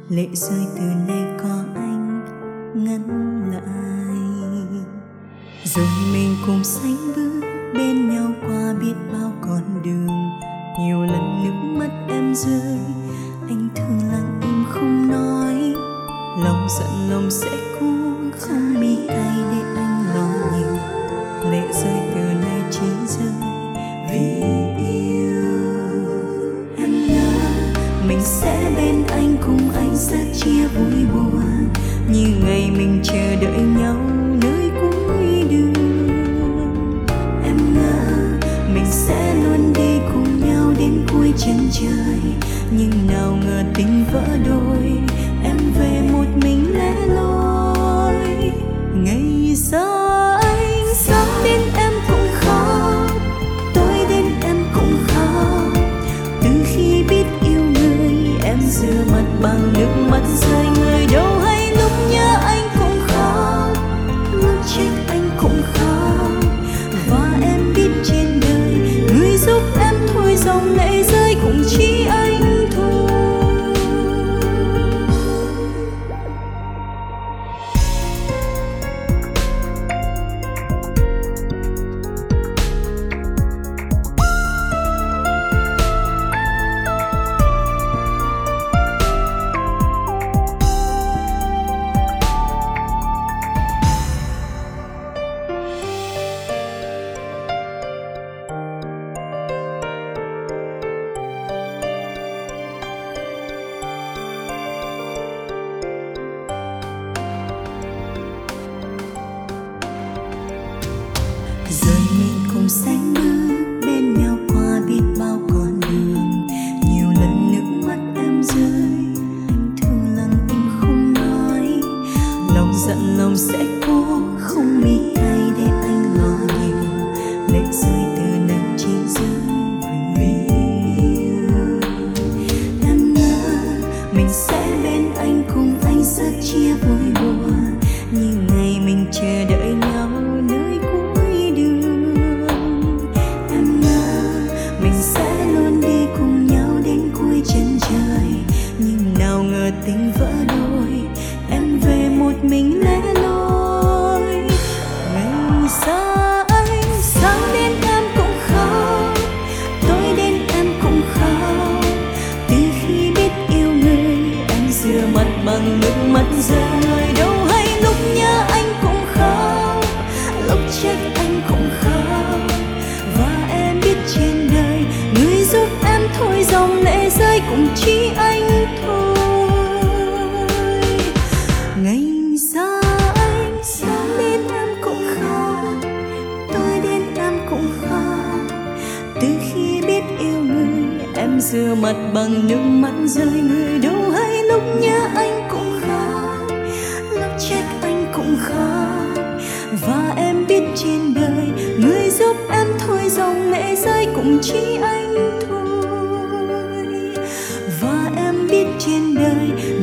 lệ rơi từ nay có anh ngăn lại. Rồi mình cùng sánh bước bên nhau qua biết bao con đường. Nhiều lần nước mắt em rơi, anh thường lặng im không nói. Lòng giận lòng sẽ cố không mi tay để anh lo nhiều. Lệ rơi từ nay chỉ rơi vì yêu. Em ngỡ mình sẽ bên anh, cùng anh sẽ chia vui buồn, như ngày mình chờ đợi nhau nơi cuối đường. Em ngỡ mình sẽ luôn đi cùng nhau đến cuối chân trời, nhưng nào ngờ tình vỡ đôi, em về một mình lẻ loi. Ngày xa anh sáng đến em cũng khóc, tối đến em cũng khóc. Từ khi biết yêu người, em rửa mặt bằng nước mắt rơi. Người đâu hay lúc nhớ anh cũng khóc, lúc trách anh cũng khóc. Và em biết trên đời, người giúp em thôi dòng lệ rơi cũng chỉ anh thôi. Rồi mình cùng sánh bước bên nhau qua biết bao con đường. Nhiều lần nước mắt em rơi, anh thường lặng im không nói. Lòng giận lòng sẽ cố không mi tay để anh lo nhiều. Lệ rơi từ nay chỉ rơi vì yêu. Em ngỡ mình sẽ bên anh, cùng anh sẽ chia vui buồn, như ngày mình chờ đợi nhau nơi cuối đường. Em ngỡ mình sẽ luôn đi cùng nhau đến cuối chân trời, nhưng nào ngờ tình vỡ đôi, em về một mình lẻ loi. Ngày xa anh sáng đến em cũng khóc, tối đến em cũng khóc. Từ khi biết yêu người, em rửa mặt bằng nước mắt rơi. Người đâu hay lúc nhớ anh cũng khóc, lúc trách anh cũng khóc. Và em biết trên đời, người giúp em thôi dòng lệ rơi cũng chỉ anh thôi. Ngày xa anh sáng đến em cũng khóc, tối đến em cũng khóc. Từ khi biết yêu người, em rửa mặt bằng nước mắt rơi. Người đâu hay lúc nhớ anh cũng khóc, lúc trách anh cũng khóc. Và em biết trên đời, người giúp em thôi dòng lệ rơi cũng chỉ anh thôi. Và em biết trên đời,